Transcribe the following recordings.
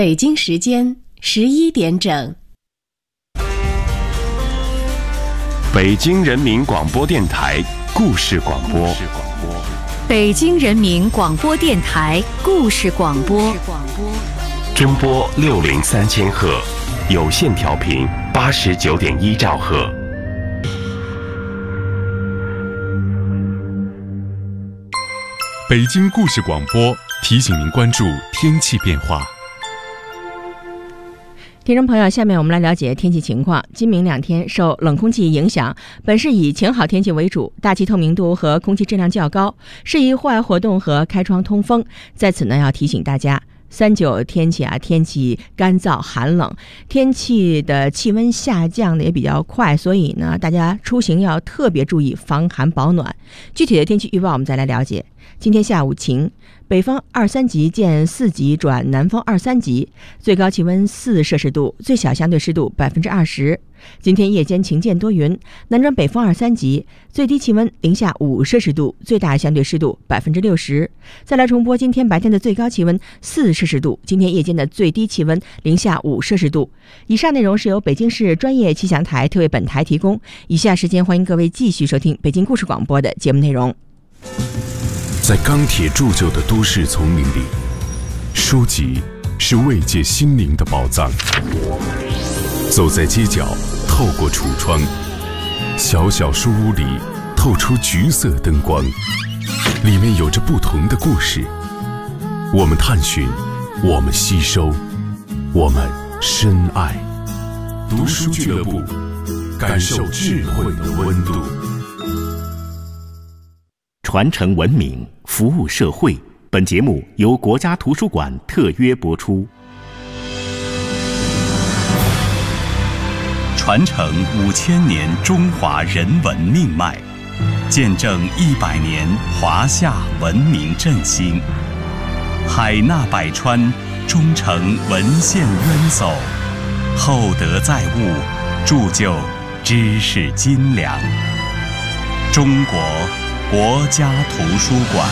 北京时间11点整。 北京人民广播电台故事广播。 北京人民广播电台故事广播。 中波603千赫，有线调频89.1兆赫。 北京故事广播提醒您关注天气变化。 听众朋友，下面我们来了解天气情况。今明2天受冷空气影响，本市以晴好天气为主，大气透明度和空气质量较高，适宜户外活动和开窗通风。在此呢，要提醒大家，39天气天气干燥寒冷，天气的气温下降的也比较快，所以呢，大家出行要特别注意防寒保暖。具体的天气预报我们再来了解。今天下午晴，北风2、3级见4级转南风2、3级，最高气温4摄氏度，最小相对湿度20%。今天夜间晴间多云，南转北风2、3级，最低气温零下5摄氏度，最大相对湿度60%。再来重播今天白天的最高气温4摄氏度，今天夜间的最低气温零下5摄氏度。以上内容是由北京市专业气象台特为本台提供。以下时间欢迎各位继续收听北京故事广播的节目内容。 在钢铁铸就的都市丛林里，书籍是慰藉心灵的宝藏。走在街角，透过橱窗，小小书屋里透出橘色灯光，里面有着不同的故事。我们探寻，我们吸收，我们深爱。读书俱乐部，感受智慧的温度。 传承文明，服务社会。本节目由国家图书馆特约播出。传承5000年中华人文命脉，见证100年华夏文明振兴。海纳百川，终成文献渊薮；厚德载物，铸就知识斤两。中国国家图书馆。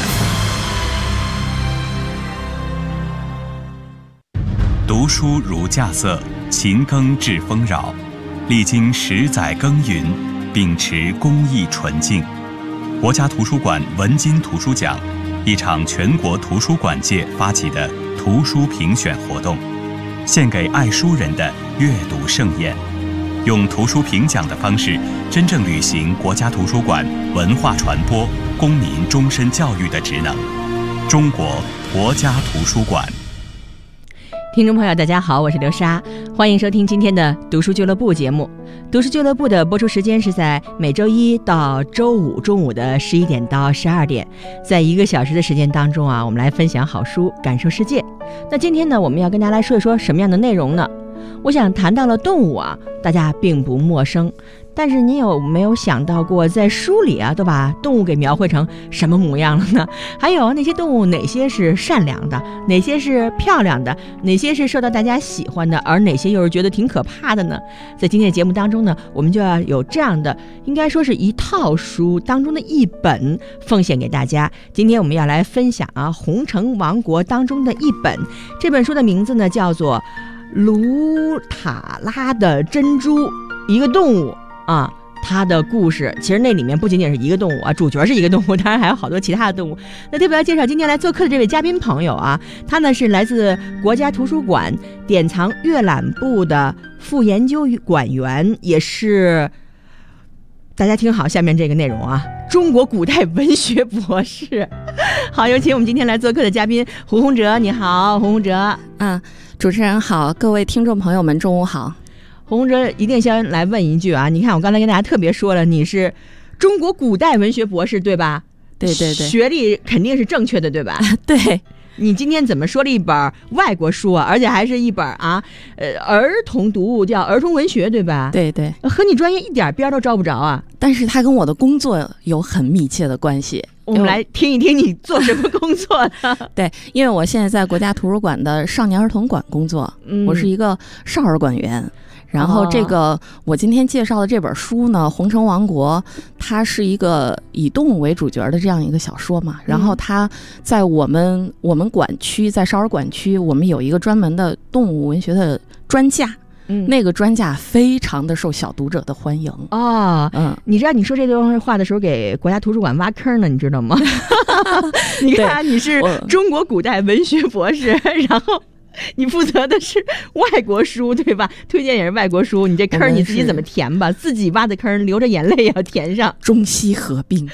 读书如稼穑，勤耕致丰饶。历经10载耕耘，秉持公益纯净，国家图书馆文津图书奖，一场全国图书馆界发起的图书评选活动，献给爱书人的阅读盛宴。用图书评奖的方式，真正履行国家图书馆文化传播、公民终身教育的职能。中国国家图书馆。 听众朋友大家好，我是刘莎，欢迎收听今天的读书俱乐部节目。读书俱乐部的播出时间是在每周一到周五中午的11点到12点，在1个小时的时间当中我们来分享好书，感受世界。那今天呢，我们要跟大家来说一说什么样的内容呢？我想谈到了动物大家并不陌生，但是你有没有想到过，在书里都把动物给描绘成什么模样了呢？还有那些动物哪些是善良的，哪些是漂亮的，哪些是受到大家喜欢的，而哪些又是觉得挺可怕的呢？在今天的节目当中呢，我们就要有这样的，应该说是一套书当中的一本奉献给大家。今天我们要来分享红橙王国当中的一本，这本书的名字呢叫做卢塔拉的珍珠，一个动物它的故事其实那里面不仅仅是一个动物主角是一个动物，当然还有好多其他的动物。那特别要介绍今天来做客的这位嘉宾朋友他呢是来自国家图书馆典藏阅览部的副研究馆员，也是大家听好下面这个内容中国古代文学博士。好，有请我们今天来做客的嘉宾胡洪哲。你好，胡洪哲。 主持人好，各位听众朋友们中午好。 胡洪哲一定先来问一句你看我刚才跟大家特别说了，你是中国古代文学博士对吧？ 对对对， 学历肯定是正确的对吧？ 对。 你今天怎么说了一本外国书而且还是一本儿童读物，叫儿童文学对吧？ 对对， 和你专业一点边都招不着但是它跟我的工作有很密切的关系。 我们来听一听你做什么工作的。 对，因为我现在在国家图书馆的少年儿童馆工作，我是一个少儿馆员。 然后这个我今天介绍的这本书呢，《红橙王国》，它是一个以动物为主角的这样一个小说嘛。然后它在我们管区，在少儿管区，我们有一个专门的动物文学的专架。那个专家非常的受小读者的欢迎你知道你说这段话的时候给国家图书馆挖坑呢，你知道吗？你看你是中国古代文学博士，然后你负责的是外国书对吧？推荐也是外国书，你这坑你自己怎么填吧？自己挖的坑流着眼泪也要填上， 中西合并。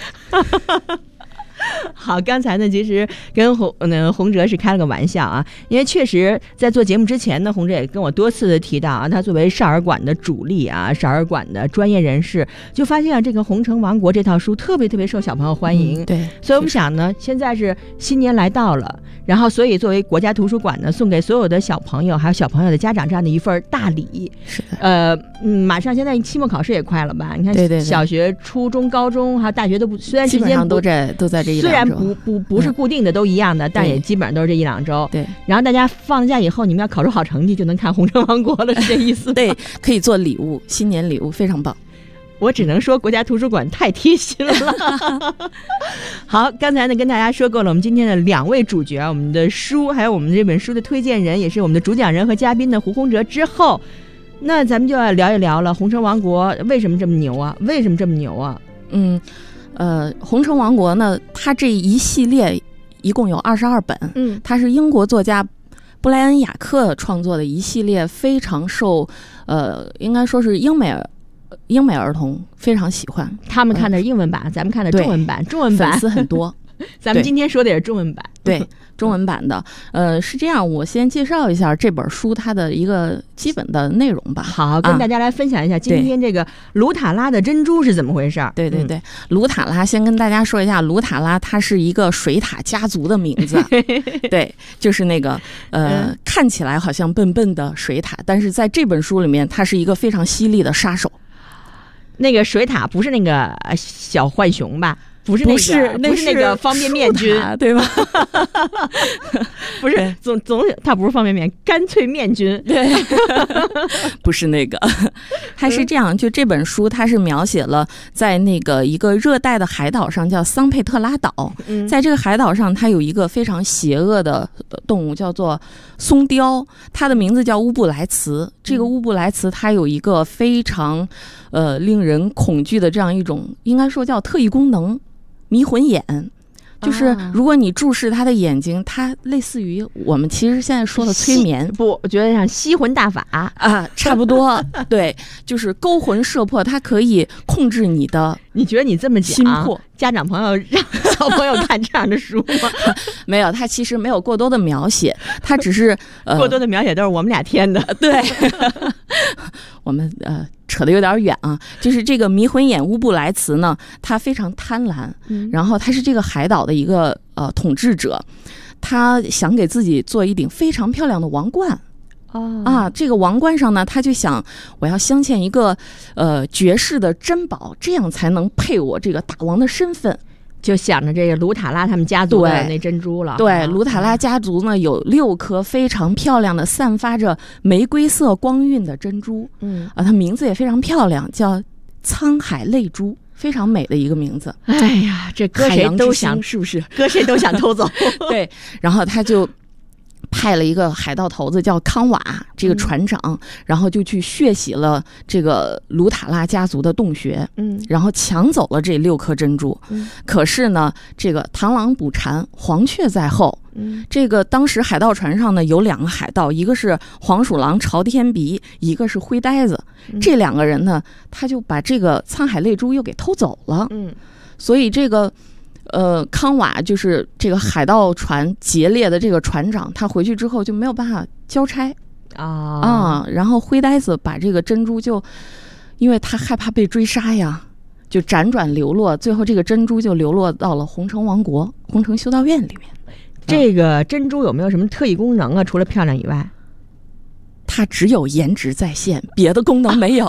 好，刚才呢，其实跟洪哲是开了个玩笑啊，因为确实在做节目之前呢，洪哲也跟我多次的提到啊，他作为少儿馆的主力啊，少儿馆的专业人士，就发现这个《红橙王国》这套书特别特别受小朋友欢迎。 对， 所以我们想呢，现在是新年来到了，然后所以作为国家图书馆呢，送给所有的小朋友还有小朋友的家长这样的一份大礼。 是的， 马上现在期末考试也快了吧？你看， 对， 小学、初中、高中还有大学都不，虽然时间基本上都在这一两周， 虽然不是固定的都一样的，但也基本上都是这1-2周。 对， 然后大家放假以后，你们要考出好成绩，就能看《红橙王国》了，是这意思吗？ 对，可以做礼物，新年礼物非常棒。 我只能说国家图书馆太贴心了。好，刚才呢跟大家说过了，我们今天的2位主角，我们的书还有我们这本书的推荐人，也是我们的主讲人和嘉宾的胡洪哲之后，那咱们就要聊一聊了，《红橙王国》为什么这么牛啊？为什么这么牛啊？ 红橙王国呢，它这一系列一共有22本，它是英国作家布莱恩·雅克创作的一系列非常受应该说是英美儿童非常喜欢。 他们看的是英文版，咱们看的中文版，中文版粉丝很多。 咱们今天说的也是中文版， 对，中文版的。是这样，我先介绍一下这本书它的一个基本的内容吧。 好，跟大家来分享一下今天这个卢塔拉的珍珠是怎么回事。 对，卢塔拉，先跟大家说一下，卢塔拉它是一个水獭家族的名字。对，就是那个看起来好像笨笨的水獭，但是在这本书里面，它是一个非常犀利的杀手。 那个水獭不是那个小浣熊吧？不是那个方便面君， 对吧？ 不是，它不是方便面，干脆面君。 对，不是那个，它是这样。就这本书，它是描写了在那个一个热带的海岛上，叫桑佩特拉岛。在这个海岛上，它有一个非常邪恶的动物，叫做松雕，它的名字叫乌布莱茨。这个乌布莱茨，它有一个非常令人恐惧的这样一种，应该说叫特异功能。迷魂眼，就是如果你注视他的眼睛，它类似于我们其实现在说的催眠， 不，我觉得像吸魂大法啊，差不多。对，就是勾魂摄魄，它可以控制你的。 你觉得你这么讲， 心魄， 家长朋友让小朋友看这样的书吗？ 没有，它其实没有过多的描写，它只是过多的描写都是我们俩添的。 对，我们扯得有点远啊，就是这个迷魂眼乌布莱茨呢，他非常贪婪，然后他是这个海岛的一个统治者，他想给自己做一顶非常漂亮的王冠。这个王冠上呢，他就想我要镶嵌一个绝世的珍宝，这样才能配我这个大王的身份。 就想着这个卢塔拉他们家族的那珍珠了。 对，卢塔拉家族呢有6颗非常漂亮的散发着玫瑰色光晕的珍珠。它名字也非常漂亮，叫沧海泪珠，非常美的一个名字。 哎呀，这搁谁都想， 是不是？ 搁谁都想偷走。 对，然后他就派了一个海盗头子叫康瓦，这个船长，然后就去血洗了这个卢塔拉家族的洞穴，然后抢走了这6颗珍珠。可是呢，这个螳螂捕蝉，黄雀在后。这个当时海盗船上呢有2个海盗，一个是黄鼠狼朝天鼻，一个是灰呆子。这2个人呢，他就把这个沧海泪珠又给偷走了。所以这个康瓦就是这个海盗船劫猎的这个船长，他回去之后就没有办法交差然后灰呆子把这个珍珠就，因为他害怕被追杀呀，就辗转流落，最后这个珍珠就流落到了红橙王国红橙修道院里面。 这个珍珠有没有什么特异功能啊？除了漂亮以外， 它只有颜值在线，别的功能没有。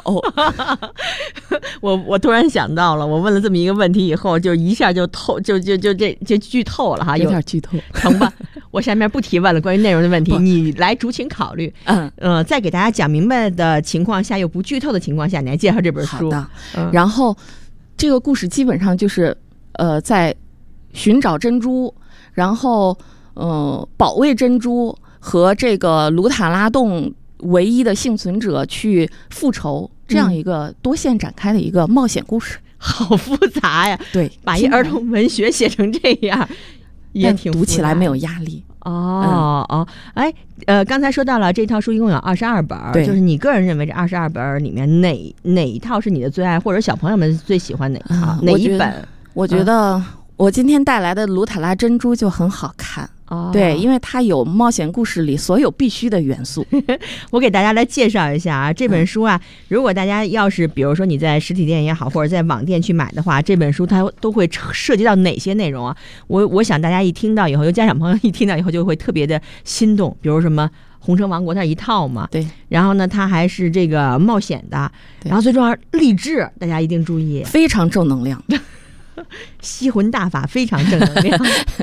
我突然想到了，我问了这么一个问题以后，就一下就剧透了哈， 有点剧透， 成吧？ 我下面不提问了，关于内容的问题，你来酌情考虑。在给大家讲明白的情况下，又不剧透的情况下，你来介绍这本书。 好的。然后这个故事基本上就是在寻找珍珠，然后保卫珍珠和这个卢塔拉洞唯一的幸存者去复仇，这样一个多线展开的一个冒险故事。 好复杂呀！ 对， 把一儿童文学写成这样，也挺读起来没有压力。 哎，刚才说到了这套书一共有22本，就是你个人认为这22本里面哪一套是你的最爱，或者小朋友们最喜欢哪一套？哪一本？ 我觉得我今天带来的卢塔拉珍珠就很好看。对，因为它有冒险故事里所有必须的元素。 我给大家来介绍一下啊，这本书啊，如果大家要是比如说你在实体店也好，或者在网店去买的话，这本书它都会涉及到哪些内容啊？我想大家一听到以后，有家长朋友一听到以后就会特别的心动，比如什么红橙王国它一套嘛， 对， 然后呢它还是这个冒险的，然后最重要励志，大家一定注意， 非常正能量， 吸魂大法非常正能量。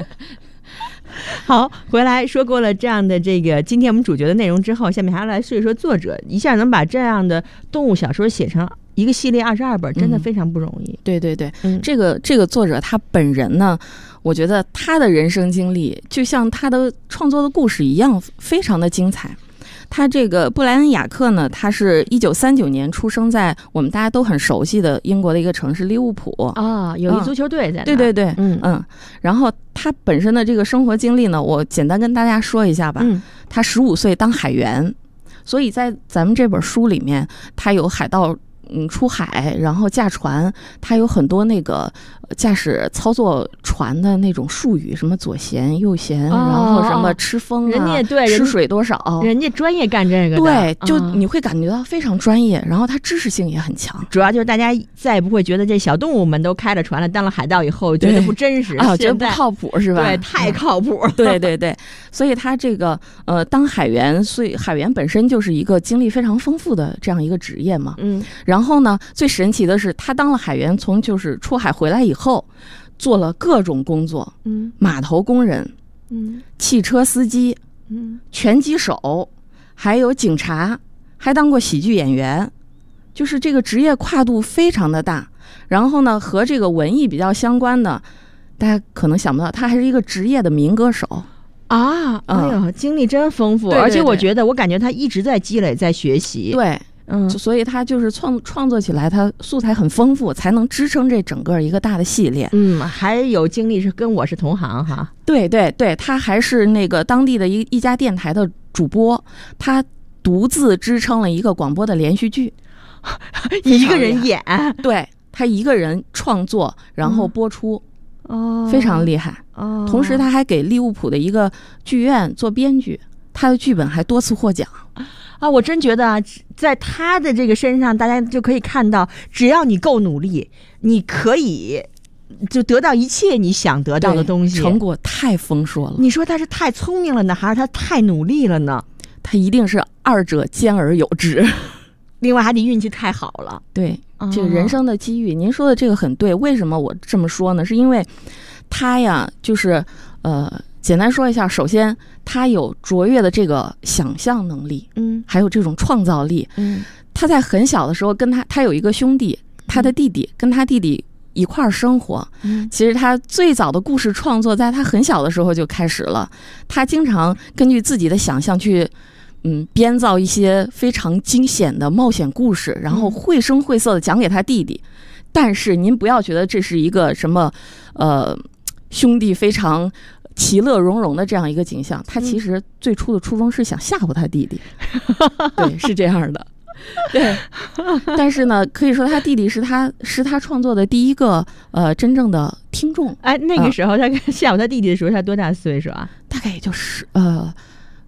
好，回来说过了这样的这个今天我们主角的内容之后，下面还要来说一说作者，一下能把这样的动物小说写成一个系列22本，真的非常不容易。 对对对，这个作者他本人呢，我觉得他的人生经历就像他的创作的故事一样，非常的精彩。他这个布莱恩·雅克呢，他是1939年出生在我们大家都很熟悉的英国的一个城市利物浦有一足球队在那。 对对对，然后他本身的这个生活经历呢，我简单跟大家说一下吧。他15岁当海员，所以在咱们这本书里面，他有海盗出海，然后驾船，他有很多那个驾驶操作船的那种术语，什么左舷右舷，然后什么吃风啊， 人家对吃水多少， 人家专业干这个的。 对，就你会感觉到非常专业，然后他知识性也很强。 主要就是大家再也不会觉得这小动物们都开了船了，当了海盗以后觉得不真实啊，觉得不靠谱是吧？ 对，太靠谱。 对对对，所以他这个当海员，所以海员本身就是一个经历非常丰富的这样一个职业嘛。然后呢，最神奇的是，他当了海员，从就是出海回来以后，做了各种工作，码头工人，汽车司机，拳击手，还有警察，还当过喜剧演员，就是这个职业跨度非常的大。然后呢，和这个文艺比较相关的，大家可能想不到，他还是一个职业的民歌手啊！哎呦，经历真丰富，而且我感觉他一直在积累，在学习。 对。所以他就是创作起来，他素材很丰富，才能支撑这整个一个大的系列。 还有经历是跟我是同行哈。 对对对，他还是那个当地的一家电台的主播，他独自支撑了一个广播的连续剧， 一个人演， 对，他一个人创作，然后播出，非常厉害。同时他还给利物浦的一个剧院做编剧，他的剧本还多次获奖。 我真觉得在他的这个身上，大家就可以看到，只要你够努力，你可以就得到一切你想得到的东西。 成果太丰硕了。 你说他是太聪明了呢，还是他太努力了呢？ 他一定是二者兼而有之。 另外还得运气太好了。 对，这个人生的机遇，您说的这个很对。为什么我这么说呢？是因为他呀，就是简单说一下，首先他有卓越的这个想象能力，还有这种创造力，他在很小的时候跟他有一个兄弟，他的弟弟跟他弟弟一块儿生活，其实他最早的故事创作在他很小的时候就开始了，他经常根据自己的想象去编造一些非常惊险的冒险故事，然后绘声绘色的讲给他弟弟。但是您不要觉得这是一个什么兄弟非常其乐融融的这样一个景象，他其实最初的初衷是想吓唬他弟弟。对，是这样的。对，但是呢，可以说他弟弟是他创作的第一个真正的听众。 哎，那个时候他吓唬他弟弟的时候，他多大岁数啊？ 大概也就是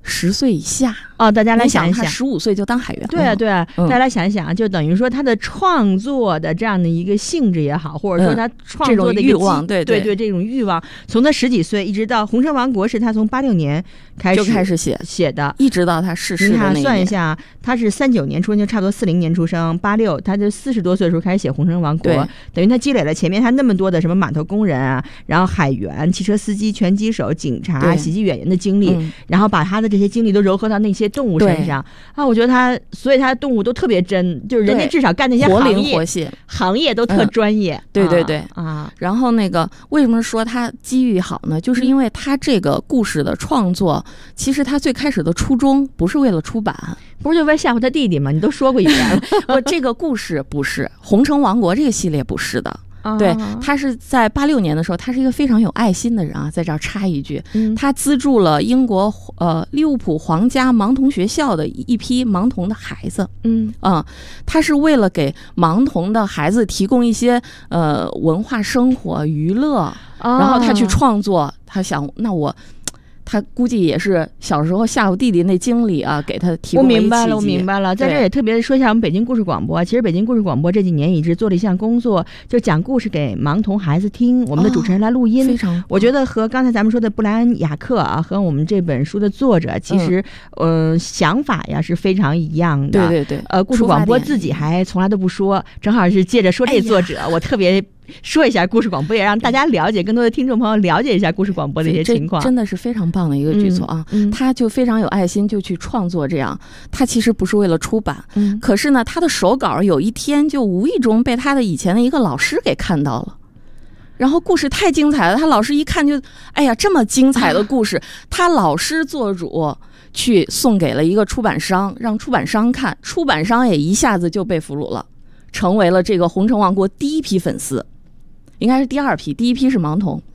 10岁以下。 大家来想一想， 他15岁就当海员了。 对啊，对啊，大家来想一想，就等于说他的创作的这样的一个性质也好，或者说他创作的一个欲望，对这种欲望，从他10几岁一直到《红尘王国》是他从86年开始写的， 一直到他逝世的那一年。 你看算一下，他是39年出生，就差不多40年出生，86，他就40多岁的时候开始写《红尘王国》，等于他积累了前面他那么多的什么码头工人啊，然后海员、汽车司机、拳击手、警察、喜剧演员的经历，然后把他的这些经历都糅合到那些动物身上啊，我觉得所以他的动物都特别真，就是人家至少干那些活灵活现行业都特专业。 对啊。然后为什么说他机遇好呢？就是因为他这个故事的创作，其实他最开始的初衷不是为了出版， 不是就为了吓唬他弟弟吗？你都说过一遍了。 这个故事不是《红尘王国》这个系列不是的。对，他是在86年的时候，他是一个非常有爱心的人啊。在这儿插一句，他资助了英国利物浦皇家盲童学校的一批盲童的孩子。他是为了给盲童的孩子提供一些文化生活娱乐，然后他去创作。他想，他估计也是小时候吓唬弟弟那经历啊，给他提供了一契机。 我明白了。在这也特别说一下我们北京故事广播。其实北京故事广播这几年一直做了一项工作，就讲故事给盲童孩子听，我们的主持人来录音。 非常， 我觉得和刚才咱们说的布莱恩·雅克啊，和我们这本书的作者其实想法呀是非常一样的。 对。 故事广播自己还从来都不说，正好是借着说这作者，我特别说一下故事广播，也让大家了解，更多的听众朋友了解一下故事广播的一些情况。 真的是非常棒的一个举措啊！他就非常有爱心，就去创作这样。他其实不是为了出版，可是呢，他的手稿有一天就无意中被他的以前的一个老师给看到了。然后故事太精彩了，他老师一看就，哎呀，这么精彩的故事，他老师做主去送给了一个出版商，让出版商看，出版商也一下子就被俘虏了，成为了这个红尘王国第一批粉丝。应该是第2批，第1批是盲童。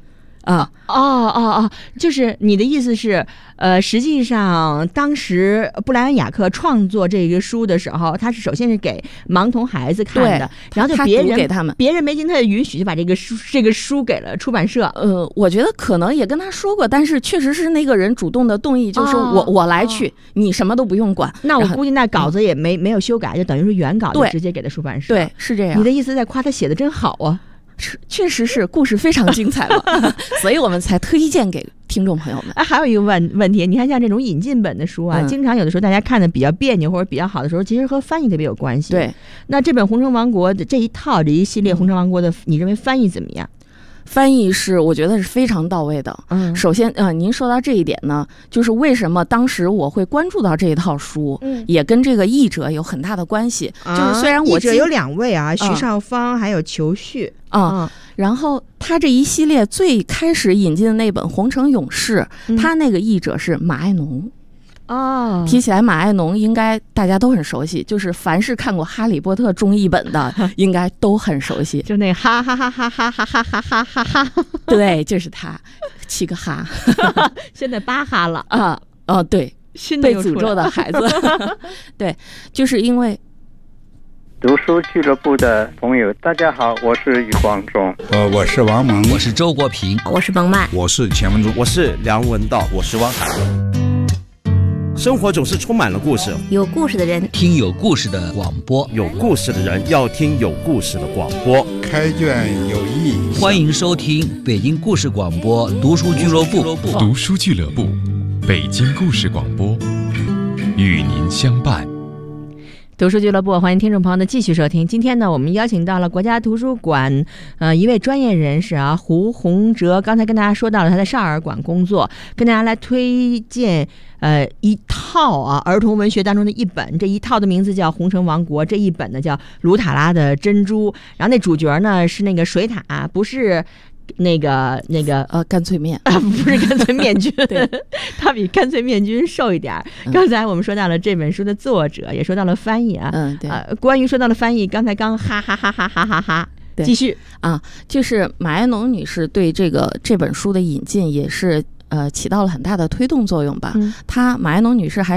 就是你的意思是，实际上当时布莱恩·雅克创作这个书的时候，他是首先是给盲童孩子看的，然后就别人给他们， 别人没经他的允许就把这个书给了出版社。 我觉得可能也跟他说过，但是确实是那个人主动的动议，就是说我来去，你什么都不用管。 那我估计那稿子也没有修改，就等于是原稿就直接给了出版社。 对，是这样。 你的意思在夸他写的真好啊？ 确实是，故事非常精彩嘛，所以我们才推荐给听众朋友们。 还有一个问题，你看像这种引进本的书啊，经常有的时候大家看的比较别扭或者比较好的时候，其实和翻译特别有关系。 对， 那这本《红尘王国》的这一系列《红尘王国》的，你认为翻译怎么样？ 翻译我觉得是非常到位的。首先您说到这一点呢，就是为什么当时我会关注到这一套书，也跟这个译者有很大的关系。就是虽然译者有2位啊，徐少芳还有裘旭然后他这一系列最开始引进的那本《红尘勇士》，他那个译者是马爱农。提起来马爱农，应该大家都很熟悉，就是凡是看过《哈利波特》中译本的，应该都很熟悉。 就那哈哈哈哈哈哈哈哈哈哈哈， 对，就是他，7个哈， 现在8哈了对，被诅咒的孩子，对，就是因为。 读书俱乐部的朋友，大家好，我是余光中， 我是王蒙， 我是周国平， 我是彭曼， 我是钱文珠， 我是梁文道， 我是汪海。 生活总是充满了故事， 有故事的人听有故事的广播， 有故事的人要听有故事的广播。 开卷有益， 欢迎收听北京故事广播读书俱乐部。 读书俱乐部，北京故事广播，与您相伴。 读书俱乐部，欢迎听众朋友的继续收听。今天呢，我们邀请到了国家图书馆一位专业人士啊，胡洪哲。刚才跟大家说到了他在少儿馆工作，跟大家来推荐一套啊儿童文学当中的一本，这一套的名字叫《红尘王国》，这一本呢叫《卢塔拉的珍珠》，然后那主角呢是那个水獭，不是那个干脆面不是干脆面君，对，他比干脆面君瘦一点。刚才我们说到了这本书的作者，也说到了翻译啊， 对， 关于说到了翻译，刚才刚哈哈哈哈哈哈哈，继续啊，就是马爱农女士对这本书的引进也是起到了很大的推动作用吧。马爱农女士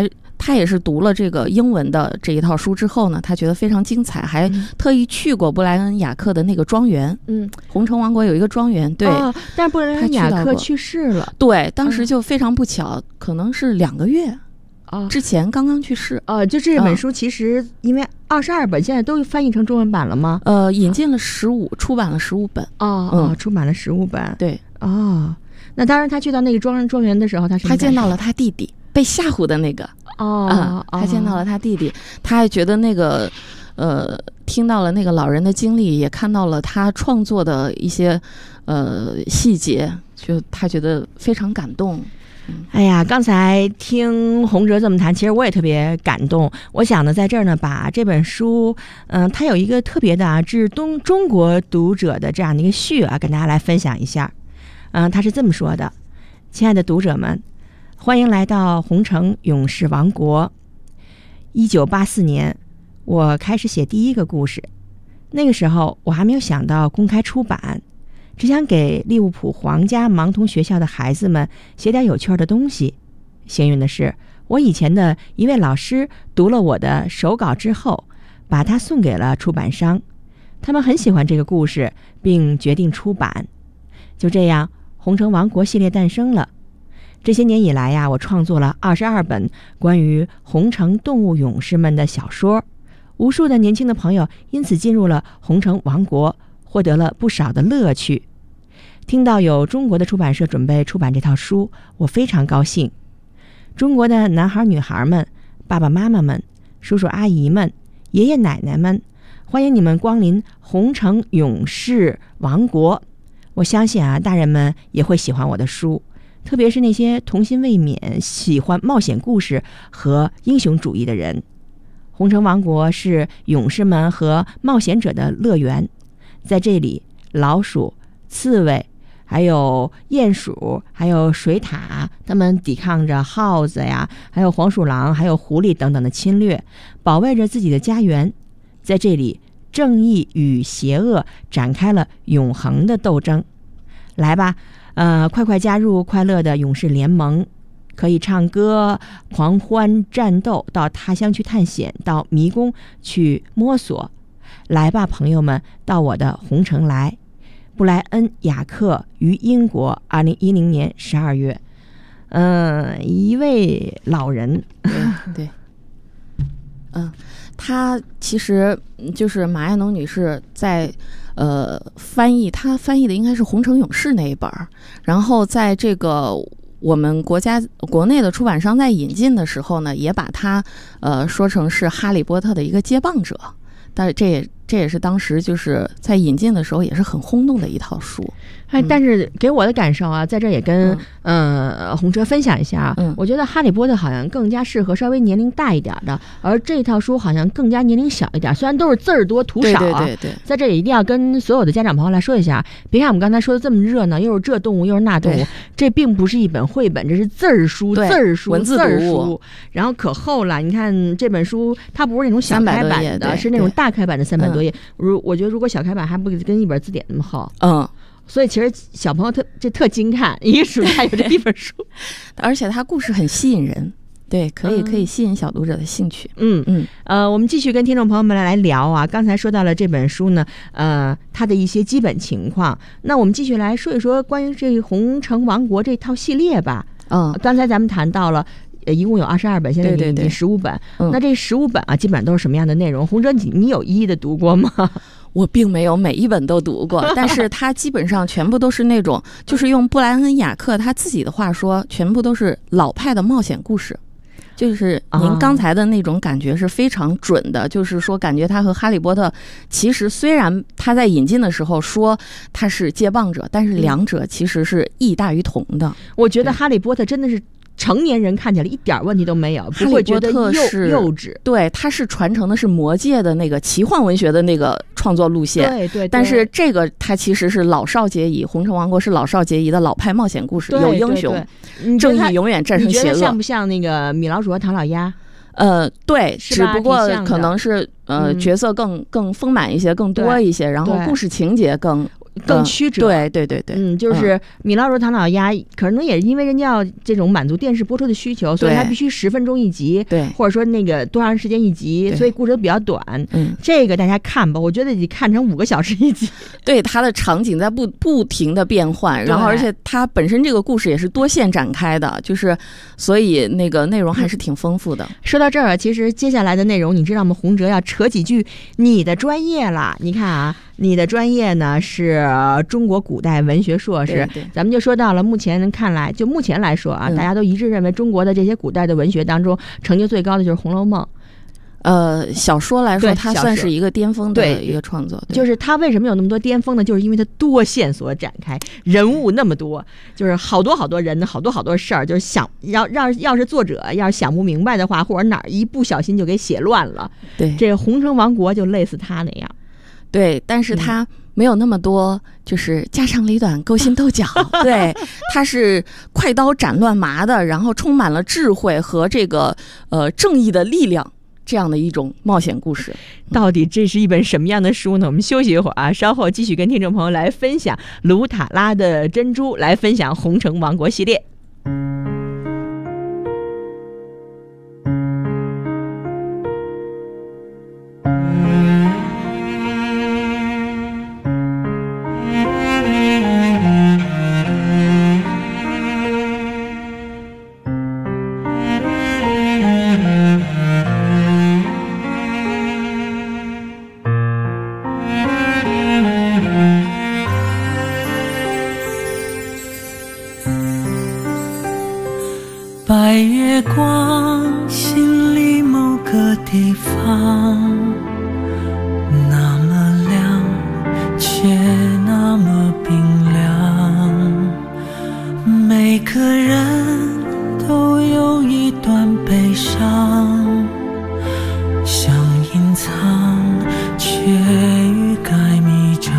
他也是读了这个英文的这一套书之后呢，他觉得非常精彩，还特意去过布莱恩雅克的那个庄园。红橙王国有一个庄园，对， 但是布莱恩雅克去世了。 对，当时就非常不巧，可能是2个月之前刚刚去世。 就这本书其实因为22本现在都翻译成中文版了吗？ 引进了出版了15本。 出版了15本。 对。 那当然他去到那个庄园的时候，他见到了他弟弟，被吓唬的那个。他见到了他弟弟，他还觉得那个听到了那个老人的经历，也看到了他创作的一些细节，就他觉得非常感动。 哎呀，刚才听洪哲这么谈，其实我也特别感动。我想呢，在这儿呢，把这本书，它有一个特别的致中国读者的这样的一个序跟大家来分享一下。他是这么说的：亲爱的读者们，欢迎来到红橙勇士王国。1984年，我开始写第一个故事。那个时候，我还没有想到公开出版，只想给利物浦皇家盲童学校的孩子们写点有趣的东西。幸运的是，我以前的一位老师读了我的手稿之后，把它送给了出版商。他们很喜欢这个故事，并决定出版。就这样，红橙王国系列诞生了。这些年以来呀，我创作了22本关于红橙动物勇士们的小说，无数的年轻的朋友因此进入了红橙王国，获得了不少的乐趣。听到有中国的出版社准备出版这套书，我非常高兴。中国的男孩女孩们、爸爸妈妈们、叔叔阿姨们、爷爷奶奶们，欢迎你们光临红橙勇士王国。我相信大人们也会喜欢我的书，特别是那些童心未泯、喜欢冒险故事和英雄主义的人。红橙王国是勇士们和冒险者的乐园，在这里，老鼠、刺猬、还有鼹鼠、还有水獭，他们抵抗着耗子呀，还有黄鼠狼、还有狐狸等等的侵略，保卫着自己的家园。在这里，正义与邪恶展开了永恒的斗争。来吧，快快加入快乐的勇士联盟，可以唱歌、狂欢、战斗，到他乡去探险，到迷宫去摸索。来吧，朋友们，到我的红城来。布莱恩·雅克于英国2010年12月。一位老人， 对，他其实就是马爱农女士在翻译，她翻译的应该是《红橙勇士》那一本，然后在这个我们国内的出版商在引进的时候呢，也把它说成是《哈利波特》的一个接棒者，但是这也是当时就是在引进的时候也是很轰动的一套书。 但是给我的感受在这也跟洪哲分享一下我觉得哈利波特好像更加适合稍微年龄大一点的，而这套书好像更加年龄小一点，虽然都是字儿多图少对， 在这里一定要跟所有的家长朋友来说一下，别看我们刚才说的这么热闹，又是这动物又是那动物，这并不是一本绘本，这是字儿书、 文字读物， 然后可厚了。你看这本书它不是那种小开版的，是那种大开版的300多页，我觉得如果小开版还不跟一本字典那么厚。所以其实小朋友特惊叹，一个暑假有这一本书， 而且它故事很吸引人，对，可以吸引小读者的兴趣。 我们继续跟听众朋友们来聊刚才说到了这本书呢，它的一些基本情况。那我们继续来说一说关于这红橙王国这套系列吧。刚才咱们谈到了。一共有22本，现在已经15本。那这15本基本上都是什么样的内容？洪哲，你有一一的读过吗？ 我并没有每一本都读过，但是它基本上全部都是那种，就是用布莱恩·雅克他自己的话说，全部都是老派的冒险故事。就是您刚才的那种感觉是非常准的，就是说感觉他和哈利波特其实虽然他在引进的时候说他是接棒者，但是两者其实是异大于同的。 我觉得哈利波特真的是成年人看起来一点问题都没有，不会觉得幼稚。 对，它是传承的是魔界的那个奇幻文学的那个创作路线。 对。 但是这个它其实是老少皆宜，红橙王国是老少皆宜的老派冒险故事，有英雄，正义永远战胜邪恶。 你觉得像不像那个米老鼠和唐老鸭？ 对，只不过可能是角色更丰满一些，更多一些，然后故事情节更更曲折。 对， 就是米老鼠唐老鸭，可能也是因为人家要这种满足电视播出的需求，所以它必须10分钟一集， 对， 或者说那个多长时间一集，所以故事都比较短。这个大家看吧，我觉得你看成5个小时一集。 对，它的场景在不停的变换，然后而且它本身这个故事也是多线展开的，就是所以那个内容还是挺丰富的。 说到这儿，其实接下来的内容你知道吗？洪哲要扯几句你的专业了。你看啊，你的专业呢是中国古代文学硕士， 对， 咱们就说到了目前看来，就目前来说啊，大家都一致认为中国的这些古代的文学当中，成就最高的就是《红楼梦》。 小说来说，它算是一个巅峰的一个创作。 就是它为什么有那么多巅峰呢？就是因为它多线索展开，人物那么多，就是好多人，好多事儿，就是想要是作者要是想不明白的话，或者哪儿一不小心就给写乱了。 对， 这个红尘王国就类似他那样。 对，但是它没有那么多，就是家长里短、勾心斗角。对，它是快刀斩乱麻的，然后充满了智慧和这个正义的力量。这样的一种冒险故事， 到底这是一本什么样的书呢？我们休息一会儿啊，稍后继续跟听众朋友来分享卢塔拉的珍珠，来分享红尘王国系列。 白月光，心里某个地方，那么亮，却那么冰凉。每个人都有一段悲伤，想隐藏，却欲盖弥彰。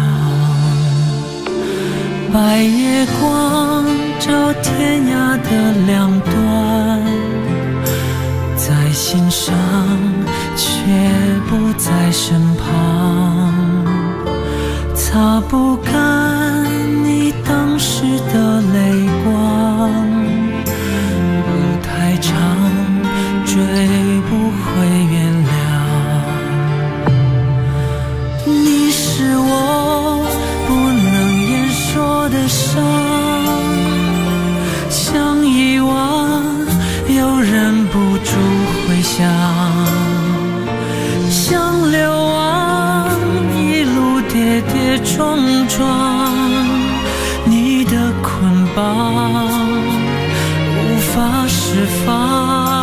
白月光照天涯的两端，在心上却不在身旁，擦不干你当时的泪光，路太长追不回原谅。你是我不能言说的伤，想遗忘又忍不住回想，想流亡一路跌跌撞撞，你的捆绑无法释放。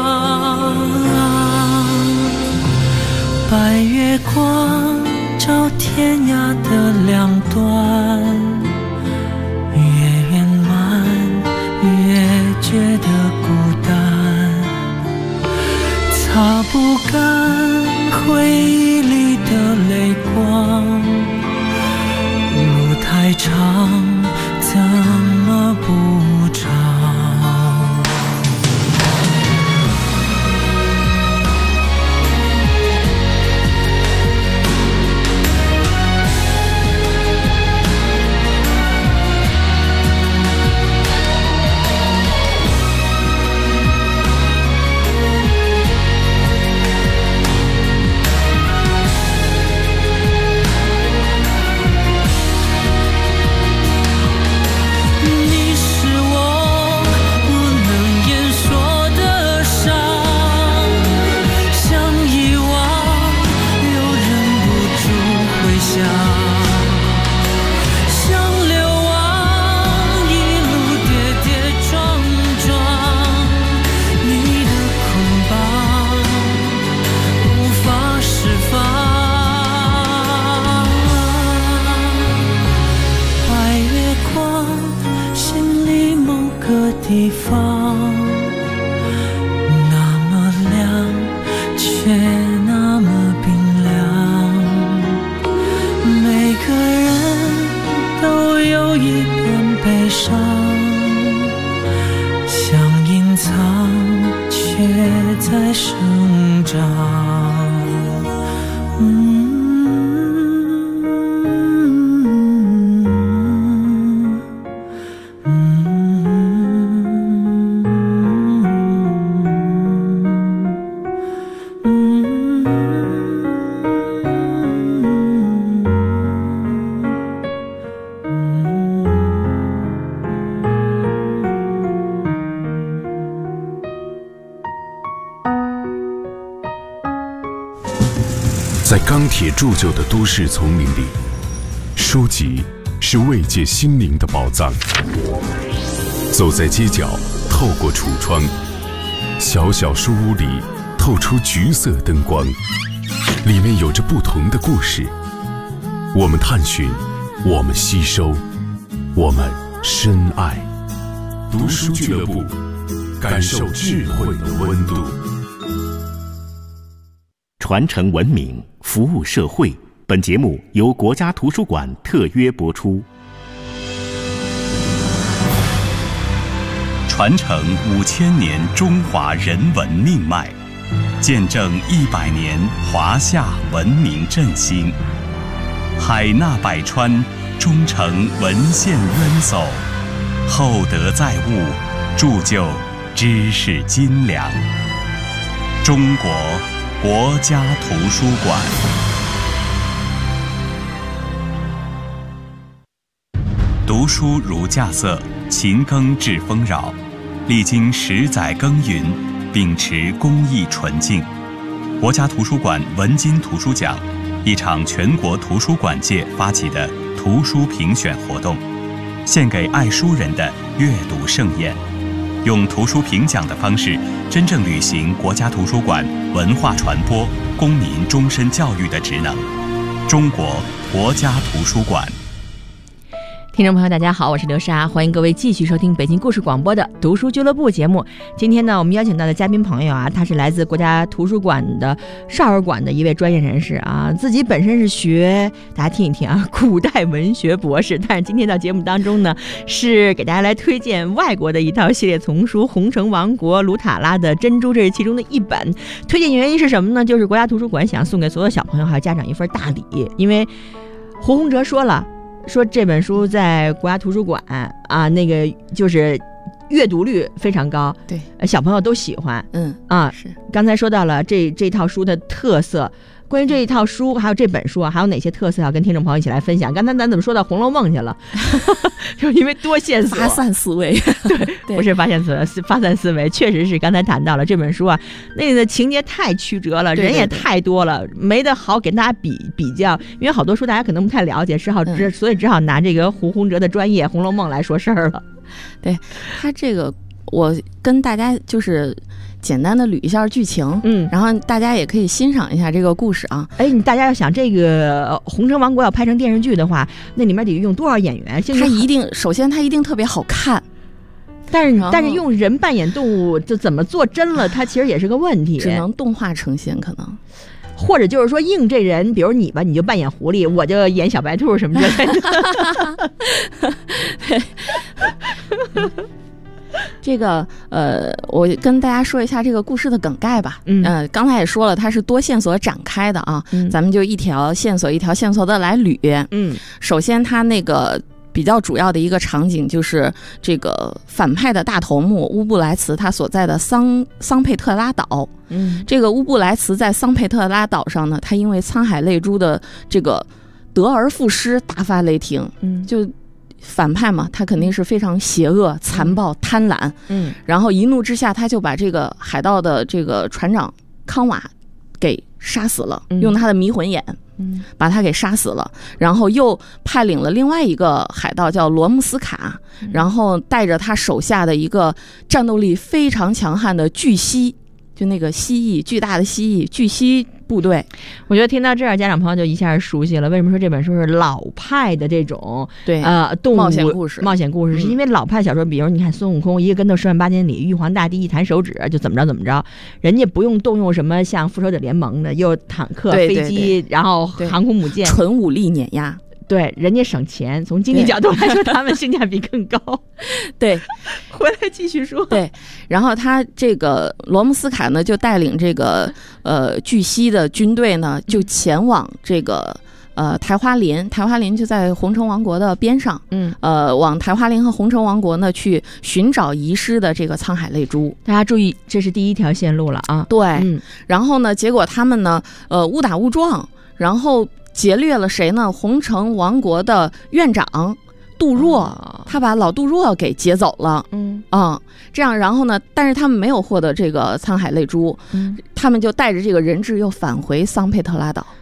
白月光照天涯的两端，越圆满越觉得孤单，擦不干回忆里的泪光，路太长怎么不长。地方那么亮，却那么冰凉。每个人都有一段悲伤，想隐藏，却在生长。 钢铁铸就的都市丛林里，书籍是慰藉心灵的宝藏。走在街角，透过橱窗，小小书屋里透出橘色灯光，里面有着不同的故事。我们探寻，我们吸收，我们深爱。读书俱乐部，感受智慧的温度。 传承文明，服务社会。本节目由国家图书馆特约播出。 传承5000年中华人文命脉，见证100年华夏文明振兴。海纳百川，终成文献渊薮；厚德载物，铸就知识精良。中国国家图书馆。读书如稼穑，勤耕致丰饶。历经10载耕耘，秉持公益纯净。国家图书馆文津图书奖，一场全国图书馆界发起的图书评选活动，献给爱书人的阅读盛宴。用图书评奖的方式，真正履行国家图书馆文化传播、公民终身教育的职能。中国国家图书馆。 听众朋友大家好，我是刘莎，欢迎各位继续收听北京故事广播的读书俱乐部节目。今天呢，我们邀请到的嘉宾朋友啊，他是来自国家图书馆的少儿馆的一位专业人士啊，自己本身是学，大家听一听啊，古代文学博士，但是今天到节目当中呢，是给大家来推荐外国的一套系列丛书《红橙王国卢塔拉的珍珠》，这是其中的一本。推荐原因是什么呢？就是国家图书馆想送给所有小朋友还有家长一份大礼，因为胡洪哲说这本书在国家图书馆啊，那个就是阅读率非常高， 对， 小朋友都喜欢。 是。 刚才说到了这套书的特色，关于这一套书还有这本书啊，还有哪些特色要跟听众朋友一起来分享？刚才咱怎么说到《红楼梦》去了？就是因为多线索， 发散思维。 对，不是发散思维，确实是刚才谈到了这本书啊，那个情节太曲折了，人也太多了，没得好给大家比较，因为好多书大家可能不太了解，所以只好拿这个胡洪哲的专业《红楼梦》来说事儿了。 对，他这个我跟大家就是简单的捋一下剧情，然后大家也可以欣赏一下这个故事啊。 大家要想这个《红橙王国》要拍成电视剧的话，那里面得用多少演员？ 首先它一定特别好看， 但是用人扮演动物，就怎么做真了，它其实也是个问题。 只能动画呈现可能。 或者就是说硬这人，比如你吧，你就扮演狐狸，我就演小白兔什么之类的。 这个我跟大家说一下这个故事的梗概吧。刚才也说了，它是多线索展开的啊。咱们就一条线索一条线索的来捋。首先它那个比较主要的一个场景就是这个反派的大头目乌布莱茨他所在的桑佩特拉岛。这个乌布莱茨在桑佩特拉岛上呢，他因为沧海泪珠的这个得而复失大发雷霆。就反派嘛，他肯定是非常邪恶、残暴、贪婪。然后一怒之下，他就把这个海盗的这个船长康瓦给杀死了，用他的迷魂眼把他给杀死了。然后又派领了另外一个海盗叫罗姆斯卡，然后带着他手下的一个战斗力非常强悍的巨蜥，就那个蜥蜴，巨大的蜥蜴，巨蜥部队。 我觉得听到这儿，家长朋友就一下熟悉了。为什么说这本书是老派的这种动物冒险故事？ 是因为老派小说，比如你看孙悟空一个跟头10万8千里，玉皇大帝一弹手指就怎么着，人家不用动用什么像复仇者联盟的，又坦克、飞机，然后航空母舰， 纯武力碾压。 对，人家省钱，从经济角度来说，他们性价比更高。 对， 回来继续说。 对，然后他这个罗姆斯卡呢，就带领这个巨蜥的军队呢，就前往这个台花林就在红橙王国的边上。往台花林和红橙王国呢去寻找遗失的这个沧海泪珠。 大家注意，这是第一条线路了啊。 对，然后呢，结果他们呢，误打误撞，然后劫掠了谁呢？红橙王国的院长杜若，他把老杜若给劫走了。这样，然后呢，但是他们没有获得这个沧海泪珠，他们就带着这个人质又返回桑佩特拉岛。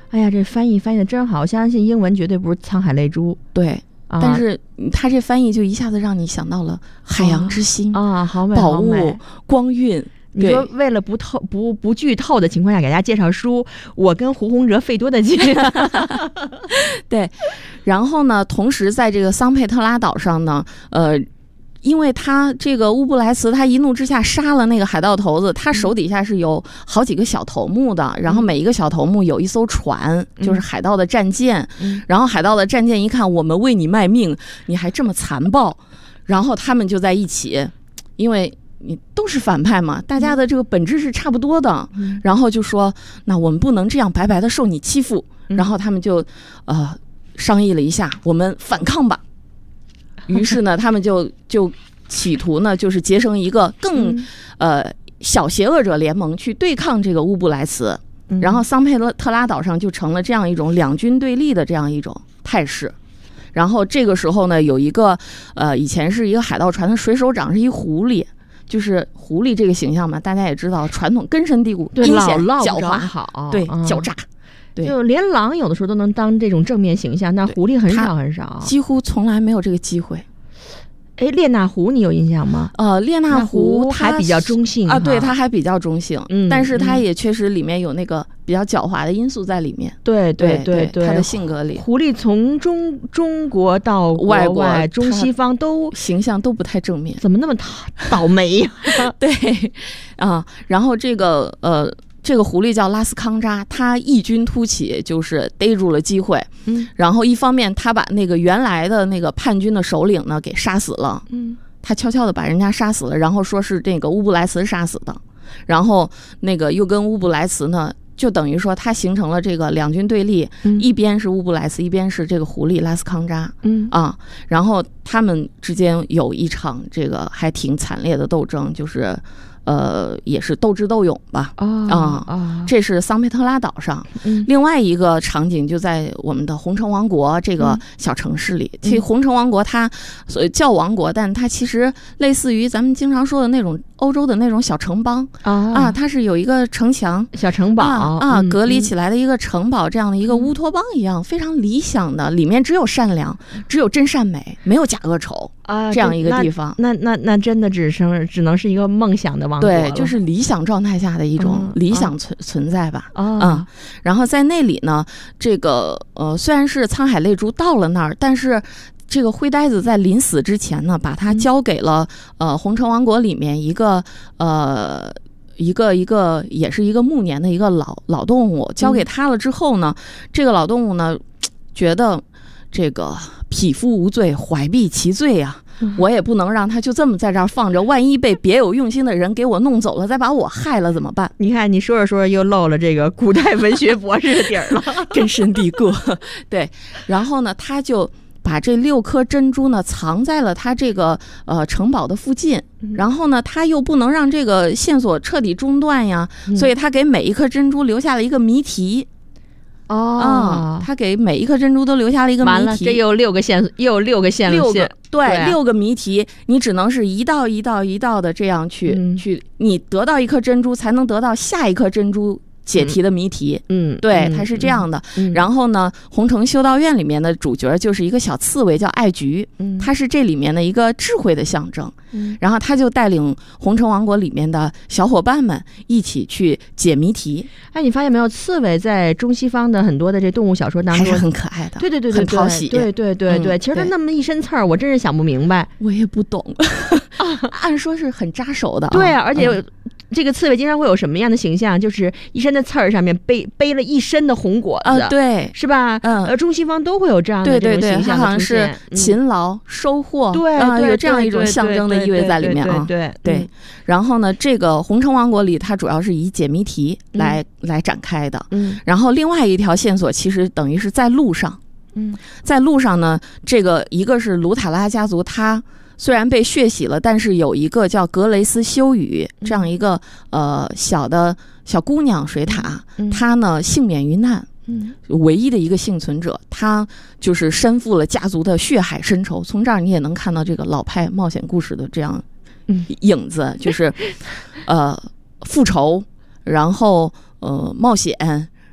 哎呀，这翻译的真好，我相信英文绝对不是沧海泪珠。 对。但是他这翻译就一下子让你想到了海洋之心啊，好美， 宝物、光晕。 你说为了不剧透的情况下给大家介绍书，我跟胡洪哲费多的劲。 对，然后呢，同时在这个桑佩特拉岛上呢，因为他这个乌布莱茨他一怒之下杀了那个海盗头子，他手底下是有好几个小头目的，然后每一个小头目有一艘船，就是海盗的战舰，然后海盗的战舰一看我们为你卖命，你还这么残暴，然后他们就在一起，因为你都是反派嘛，大家的这个本质是差不多的，然后就说那我们不能这样白白的受你欺负，然后他们就商议了一下，我们反抗吧。于是呢，他们就企图呢，就是结成一个更小邪恶者联盟去对抗这个乌布莱茨，然后桑佩特拉岛上就成了这样一种两军对立的这样一种态势。然后这个时候呢，有一个以前是一个海盗船的水手长是一狐狸，就是狐狸这个形象嘛，大家也知道，传统根深蒂固，阴险狡猾， 好， 对，狡诈。对， 就连狼有的时候都能当这种正面形象，那狐狸很少， 几乎从来没有这个机会。 哎，列那狐你有印象吗？ 列那狐还比较中性啊，对，它还比较中性，但是它也确实里面有那个比较狡猾的因素在里面。 对， 它的性格里， 狐狸从中国到外国中西方都形象都不太正面， 怎么那么倒霉呀？ 对啊，然后这个狐狸叫拉斯康扎，他异军突起，就是逮住了机会，然后一方面他把那个原来的那个叛军的首领呢给杀死了，他悄悄的把人家杀死了，然后说是这个乌布莱茨杀死的，然后那个又跟乌布莱茨呢，就等于说他形成了这个两军对立，一边是乌布莱茨，一边是这个狐狸拉斯康扎，然后他们之间有一场这个还挺惨烈的斗争，就是也是斗智斗勇吧，这是桑佩特拉岛上，另外一个场景就在我们的红城王国这个小城市里。其实红城王国它所叫王国，但它其实类似于咱们经常说的那种欧洲的那种小城邦它是有一个城墙、 小城堡隔离起来的一个城堡，这样的一个乌托邦一样，非常理想的，里面只有善良，只有真善美，没有假恶丑这样一个地方。 那真的只能是一个梦想的王国， 对，就是理想状态下的一种理想存在吧。然后在那里呢，这个虽然是沧海泪珠到了那儿，但是这个灰呆子在临死之前呢，把他交给了红城王国里面一个也是一个暮年的一个老动物，交给他了之后呢，这个老动物呢觉得这个匹夫无罪，怀璧其罪啊。我也不能让他就这么在这儿放着，万一被别有用心的人给我弄走了，再把我害了怎么办？ 你看你说着说着又漏了这个古代文学博士的底儿了， 根深蒂固。对，然后呢，他就把这6颗珍珠呢藏在了他这个城堡的附近，然后呢，他又不能让这个线索彻底中断呀，所以他给每一颗珍珠留下了一个谜题。他给每一颗珍珠都留下了一个谜题。 完了，这又6个线，又6个线路线， 对，6个谜题，你只能是一道一道一道的这样去，你得到一颗珍珠，才能得到下一颗珍珠解题的谜题。对，它是这样的。然后呢，红城修道院里面的主角就是一个小刺猬，叫艾菊，它是这里面的一个智慧的象征。然后他就带领红城王国里面的小伙伴们一起去解谜题。 哎，你发现没有，刺猬在中西方的很多的这动物小说当中还是很可爱的， 对， 很讨喜。 对，其实它那么一身刺儿，我真是想不明白， 我也不懂。按说是很扎手的， 对啊，而且这个刺猬经常会有什么样的形象？就是一身的刺儿上面背了一身的红果子， 对， 是吧？中西方都会有这样的这种形象它好像是勤劳收获， 对， 有这样一种象征的意味在里面啊。对。然后呢，这个红城王国里，它主要是以解谜题来展开的。然后另外一条线索其实等于是在路上。在路上呢，这个一个是卢塔拉家族，他虽然被血洗了，但是有一个叫格雷斯修女这样一个小姑娘水獭，她呢幸免于难，唯一的一个幸存者，她就是身负了家族的血海深仇。从这儿你也能看到这个老派冒险故事的这样影子，就是复仇，然后冒险，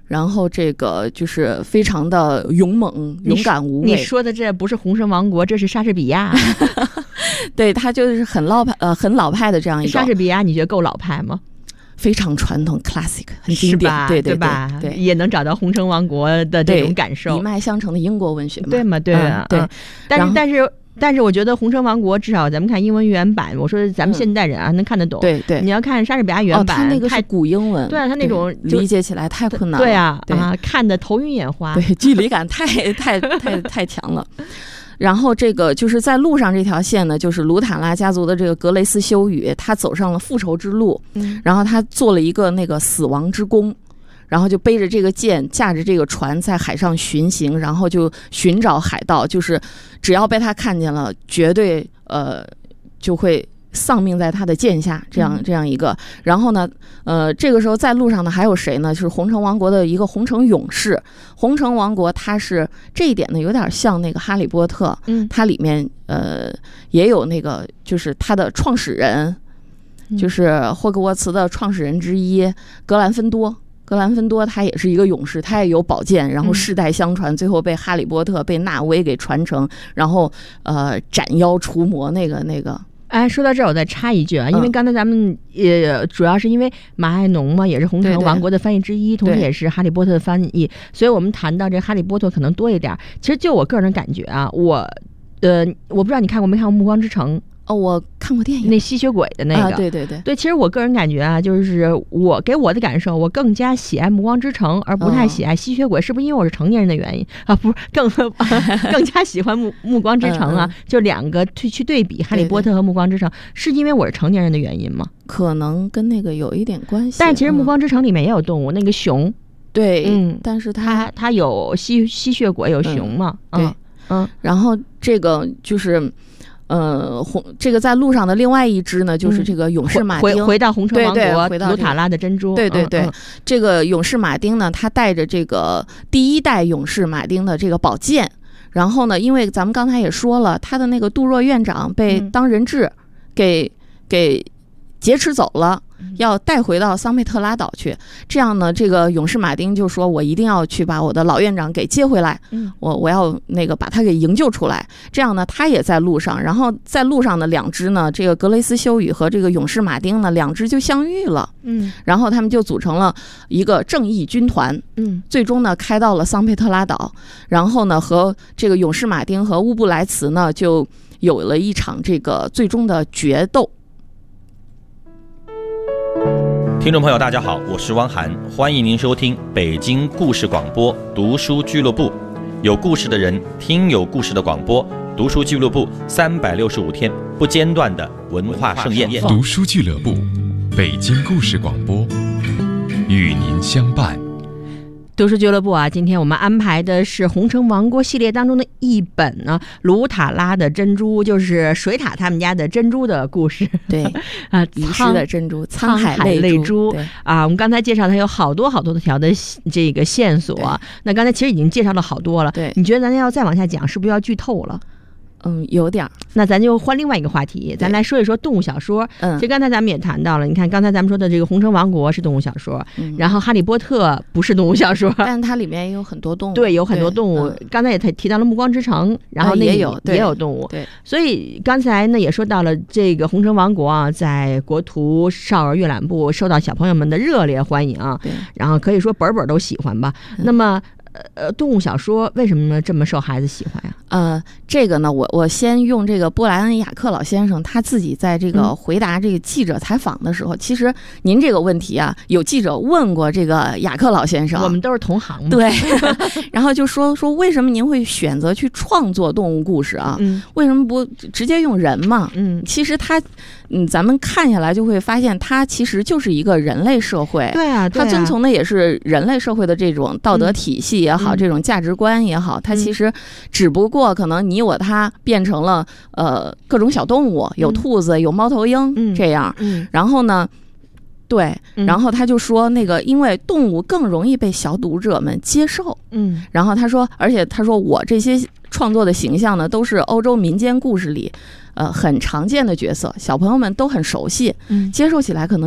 然后这个就是非常的勇猛、勇敢无畏。 你说的这不是红绳王国，这是莎士比亚。 对，他就是很老派的这样一个。 莎士比亚你觉得够老派吗？ 非常传统 classic 很经典，对吧？ 对， 也能找到红绳王国的这种感受， 一脉相承的英国文学嘛， 对嘛？对啊，对。但是我觉得红绳王国至少咱们看英文原版，我说咱们现代人啊能看得懂。 对对， 你要看莎士比亚原版， 他那个是古英文， 对啊，他那种理解起来太困难了。 对啊，看得头晕眼花， 对，距离感太强了。然后这个就是在路上这条线呢，就是卢塔拉家族的这个格雷斯修女，他走上了复仇之路，然后他做了一个那个死亡之弓，然后就背着这个剑，驾着这个船在海上巡行，然后就寻找海盗，就是只要被他看见了，绝对就会丧命在他的剑下，这样一个。然后呢，这个时候在路上呢还有谁呢？就是红橙王国的一个红橙勇士。红橙王国它是这一点呢，有点像那个哈利波特，它里面也有那个就是它的创始人，就是霍格沃茨的创始人之一格兰芬多。格兰芬多他也是一个勇士，他也有宝剑，然后世代相传，最后被哈利波特被纳威给传承，然后斩妖除魔那个。 哎，说到这儿我再插一句啊，因为刚才咱们也主要是因为马爱农嘛，也是红橙王国的翻译之一，同时也是哈利波特的翻译，所以我们谈到这哈利波特可能多一点。其实就我个人感觉啊，我不知道你看过没看过《暮光之城》。 我看过电影， 那吸血鬼的那个，对，其实我个人感觉啊，就是给我的感受，我更加喜爱《暮光之城》，而不太喜爱吸血鬼，是不是因为我是成年人的原因啊？不是，更加喜欢暮光之城啊，就两个去对比哈利波特和暮光之城，是因为我是成年人的原因吗？ 可能跟那个有一点关系， 但其实暮光之城里面也有动物，那个熊， 对，但是它有吸血鬼，有熊嘛， 然后这个就是。这个在路上的另外一支呢，就是这个勇士马丁， 回到红橙王国，回到卢塔拉的珍珠， 对，这个勇士马丁呢，他带着这个第一代勇士马丁的这个宝剑，然后呢，因为咱们刚才也说了，他的那个杜若院长被当人质给劫持走了。要带回到桑佩特拉岛去，这样呢，这个勇士马丁就说：“我一定要去把我的老院长给接回来，我要那个把他给营救出来。”这样呢，他也在路上，然后在路上的两支呢，这个格雷斯修女和这个勇士马丁呢，两支就相遇了，然后他们就组成了一个正义军团，最终呢开到了桑佩特拉岛，然后呢和这个勇士马丁和乌布莱茨呢就有了一场这个最终的决斗。 听众朋友大家好，我是汪涵，欢迎您收听北京故事广播读书俱乐部，有故事的人听有故事的广播，读书俱乐部365天不间断的文化盛宴。 读书俱乐部，北京故事广播，与您相伴。 读书俱乐部啊，今天我们安排的是红橙王国系列当中的一本呢，卢塔拉的珍珠，就是水獭他们家的珍珠的故事。 对啊， 遗失的珍珠，沧海泪珠啊。我们刚才介绍它有好多的条的这个线索，那刚才其实已经介绍了好多了。 对， 你觉得咱要再往下讲，是不是要剧透了？ 有点。 那咱就换另外一个话题，咱来说一说动物小说。其实刚才咱们也谈到了，你看刚才咱们说的这个红橙王国是动物小说，然后哈利波特不是动物小说， 但它里面也有很多动物。 对，有很多动物。刚才也提到了暮光之城，然后那也有动物。 对， 所以刚才呢也说到了这个红橙王国啊，在国图少儿阅览部受到小朋友们的热烈欢迎， 对， 然后可以说本本都喜欢吧。那么动物小说为什么这么受孩子喜欢呀？ 这个呢，我先用这个布莱恩·雅克老先生他自己在这个回答这个记者采访的时候，其实您这个问题啊，有记者问过这个雅克老先生， 我们都是同行嘛， 对，然后就说为什么您会选择去创作动物故事啊？为什么不直接用人嘛？其实他，咱们看下来就会发现，它其实就是一个人类社会， 对啊， 它遵从的也是人类社会的这种道德体系也好，这种价值观也好，它其实只不过可能你我他变成了各种小动物，有兔子，有猫头鹰这样，然后呢，对，然后他就说那个，因为动物更容易被小读者们接受，然后他说，而且他说我这些创作的形象呢，都是欧洲民间故事里很常见的角色，小朋友们都很熟悉，接受起来可能就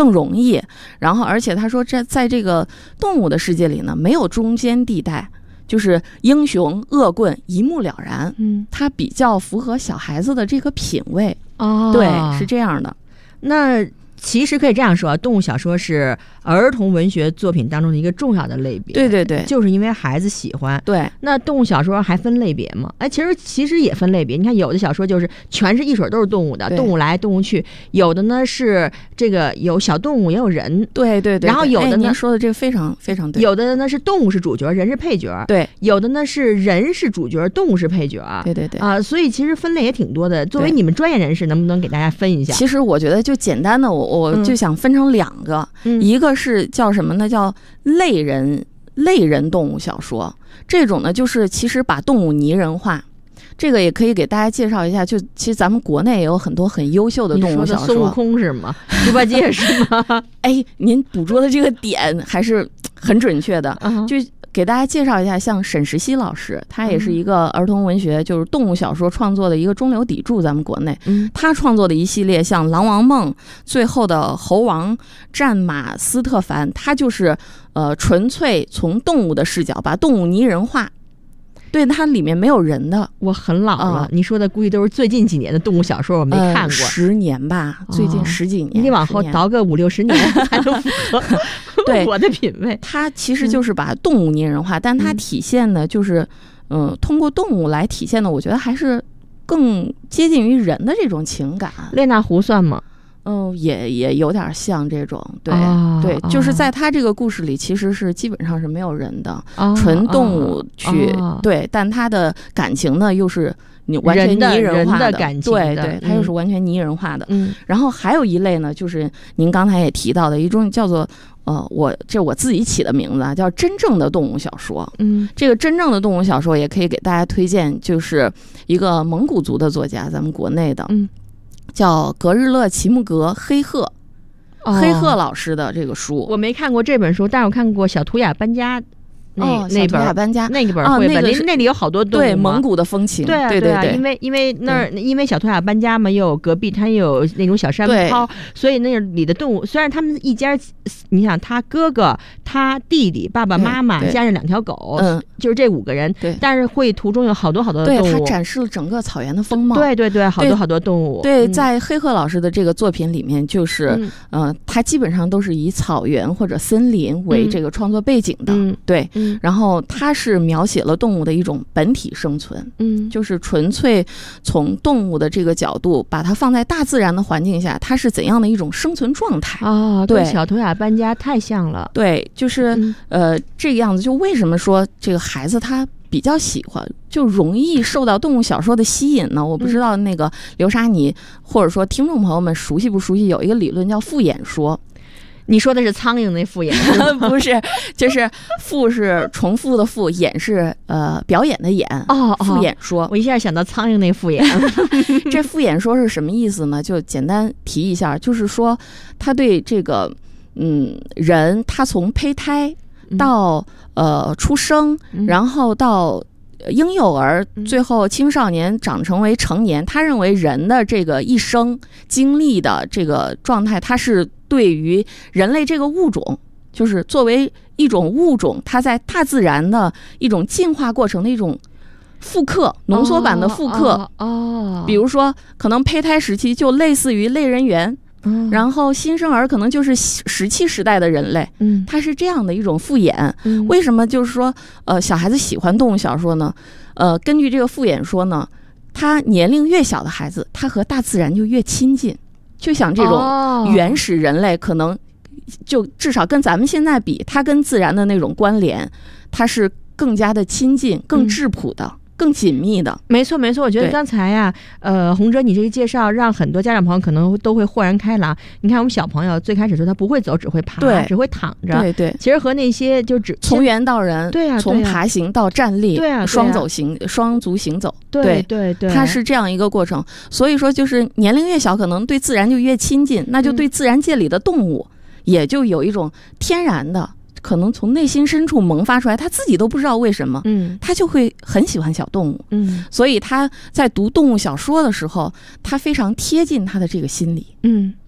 更容易。然后而且他说在这个动物的世界里呢，没有中间地带，就是英雄恶棍一目了然。它比较符合小孩子的这个品味。对，是这样的。 那其实可以这样说，动物小说是儿童文学作品当中的一个重要的类别。 对对对， 就是因为孩子喜欢。 对， 那动物小说还分类别吗？其实也分类别。你看，有的小说就是全是一水都是动物的，动物来动物去；有的呢是这个有小动物也有人。 对对对。 然后有的呢， 您说的这个非常非常对。 有的呢是动物是主角，人是配角。 对。 有的呢是人是主角，动物是配角。 对对对。 所以其实分类也挺多的。作为你们专业人士，能不能给大家分一下？ 其实我觉得就简单的，我就想分成2个，一个是叫什么呢？叫类人动物小说。这种呢，就是其实把动物拟人化。这个也可以给大家介绍一下，就其实咱们国内也有很多很优秀的动物小说。 你说的孙悟空是吗？猪八戒是吗？ 您捕捉的这个点还是很准确的。就给大家介绍一下，像沈石溪老师，他也是一个儿童文学，就是动物小说创作的一个中流砥柱，咱们国内。他创作的一系列像《狼王梦》、最后的猴王、战马斯特凡，他就是纯粹从动物的视角把动物拟人化。对，它里面没有人的。 我很老了，你说的估计都是最近几年的动物小说，我没看过。 10年吧，最近10几年。 你得往后倒个5、60年才能符合对我的品味。 它其实就是把动物拟人化，但它体现的就是通过动物来体现的，我觉得还是更接近于人的这种情感。 列那狐算吗？ 也有点像这种。对对，就是在他这个故事里，其实是基本上是没有人的，纯动物去。对，但他的感情呢，又是你完全拟人化的感情。 对对，他又是完全拟人化的。然后还有一类呢，就是您刚才也提到的一种叫做我自己起的名字啊，叫真正的动物小说。这个真正的动物小说也可以给大家推荐，就是一个蒙古族的作家，咱们国内的。叫格日勒齐木格黑鹤老师的这个书。 我没看过这本书，但是我看过小图雅搬家那本小搬家那个本绘本，那里有好多动物， 对蒙古的风情。 对因为那儿因为小图雅搬家嘛，又有隔壁它又有那种小山坡，所以那里的动物虽然他们一家，你想他哥哥、他弟弟、爸爸妈妈加上2条狗，就是这5个人，但是会途中有好多好多的动物。 对，他展示了整个草原的风貌。 对，好多好多动物。 对，在黑鹤老师的这个作品里面，就是他基本上都是以草原或者森林为这个创作背景的。对。然后它是描写了动物的一种本体生存，就是纯粹从动物的这个角度，把它放在大自然的环境下，它是怎样的一种生存状态啊？对，小图雅搬家太像了。 对，就是这个样子。就为什么说这个孩子他比较喜欢，就容易受到动物小说的吸引呢？我不知道那个刘莎你或者说听众朋友们熟悉不熟悉，有一个理论叫复眼说。 你说的是苍蝇那复眼不是，就是复是重复的复，演是表演的演。复眼说， 我一下想到苍蝇那复眼。 这复眼说是什么意思呢？就简单提一下，就是说他对这个人，他从胚胎到出生，然后到婴幼儿，最后青少年长成为成年，他认为人的这个一生经历的这个状态，他是对于人类这个物种，就是作为一种物种，它在大自然的一种进化过程的一种复刻，浓缩版的复刻。比如说可能胚胎时期就类似于类人猿，然后新生儿可能就是石器时代的人类，它是这样的一种复演。为什么就是说小孩子喜欢动物小说呢？根据这个复演说呢，他年龄越小的孩子，他和大自然就越亲近。就像这种原始人类，可能就至少跟咱们现在比，他跟自然的那种关联，他是更加的亲近、更质朴的。更紧密的。 没错没错，我觉得刚才呀洪哲你这个介绍让很多家长朋友可能都会豁然开朗。你看我们小朋友最开始说他不会走，只会爬， 对， 只会躺着， 对对， 其实和那些就只从猿到人， 对啊， 从爬行到站立， 对啊， 双足行走， 对对对， 它是这样一个过程。所以说就是年龄越小，可能对自然就越亲近，那就对自然界里的动物也就有一种天然的可能从内心深处萌发出来，他自己都不知道为什么，他就会很喜欢小动物，所以他在读动物小说的时候，他非常贴近他的这个心理，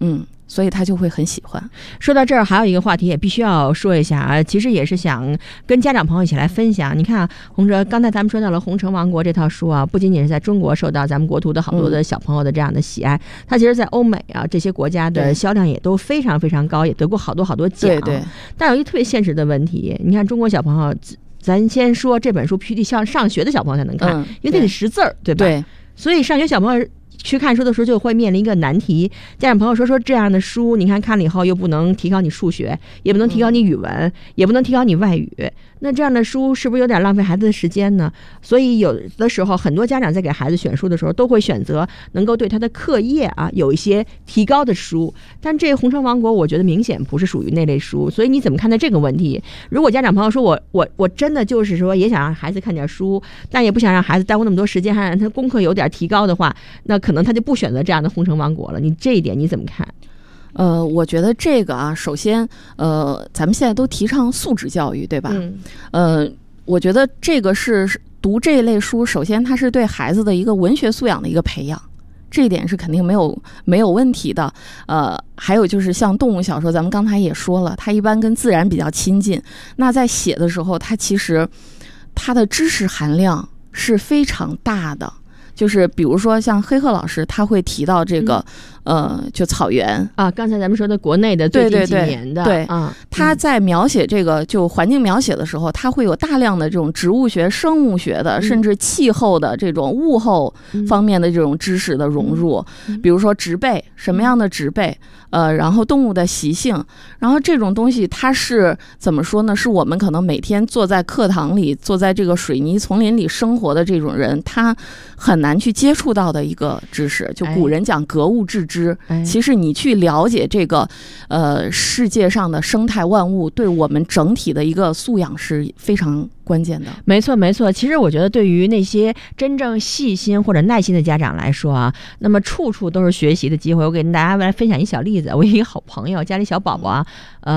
所以他就会很喜欢。 说到这儿，还有一个话题也必须要说一下啊，其实也是想跟家长朋友一起来分享。你看啊，洪哲，刚才咱们说到了《红尘王国》这套书啊，不仅仅是在中国受到咱们国图的好多的小朋友的这样的喜爱，它其实在欧美啊这些国家的销量也都非常非常高，也得过好多好多奖。 对。 但有一特别现实的问题，你看中国小朋友，咱先说这本书必须得上学的小朋友才能看，因为它得识字儿，对吧？ 对。 所以上学小朋友去看书的时候就会面临一个难题，家长朋友说这样的书，你看了以后又不能提高你数学，也不能提高你语文，也不能提高你外语，那这样的书是不是有点浪费孩子的时间呢？所以有的时候很多家长在给孩子选书的时候都会选择能够对他的课业啊有一些提高的书，但这《红尘王国》我觉得明显不是属于那类书，所以你怎么看待这个问题？如果家长朋友说我真的就是说也想让孩子看点书，但也不想让孩子耽误那么多时间，还让他功课有点提高的话，那可能他就不选择这样的《红尘王国》了。你这一点你怎么看？ 我觉得这个啊，首先咱们现在都提倡素质教育，对吧？我觉得这个是读这一类书，首先它是对孩子的一个文学素养的一个培养，这一点是肯定没有问题的。还有就是像动物小说，咱们刚才也说了，它一般跟自然比较亲近，那在写的时候，它其实它的知识含量是非常大的。就是比如说像黑鹤老师，他会提到这个就草原啊，刚才咱们说的国内的最近几年的， 对，他在描写这个就环境描写的时候，他会有大量的这种植物学、生物学的，甚至气候的这种物候方面的这种知识的融入，比如说植被，什么样的植被，然后动物的习性，然后这种东西它是怎么说呢？是我们可能每天坐在课堂里，坐在这个水泥丛林里生活的这种人，他很难去接触到的一个知识。就古人讲格物致知，其实你去了解这个世界上的生态万物，对我们整体的一个素养是非常关键的。 没错没错，其实我觉得对于那些真正细心或者耐心的家长来说啊，那么处处都是学习的机会。我给大家来分享一小例子，我有一个好朋友，家里小宝宝啊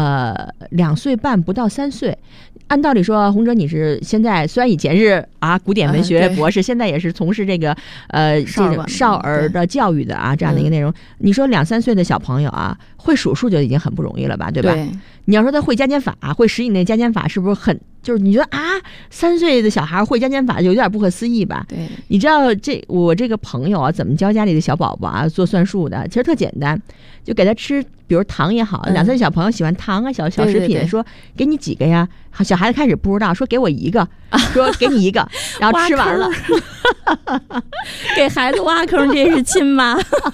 ，2岁半不到3岁。按道理说，洪哲你是现在虽然以前是古典文学博士，现在也是从事这个这种少儿的教育的这样的一个内容。你说2、3岁的小朋友啊，会数数就已经很不容易了吧，对吧？ 对。 你要说他会加减法，会10以内加减法，是不是很就是你觉得3岁的小孩会加减法就有点不可思议吧？ 对。 你知道我这个朋友啊，怎么教家里的小宝宝做算术的？其实特简单，就给他吃，比如糖也好，2岁小朋友喜欢糖啊，小食品， 对对对， 说给你几个呀？小孩子开始不知道，说给我1个，说给你1个，然后吃完了， 给孩子挖坑，这是亲妈。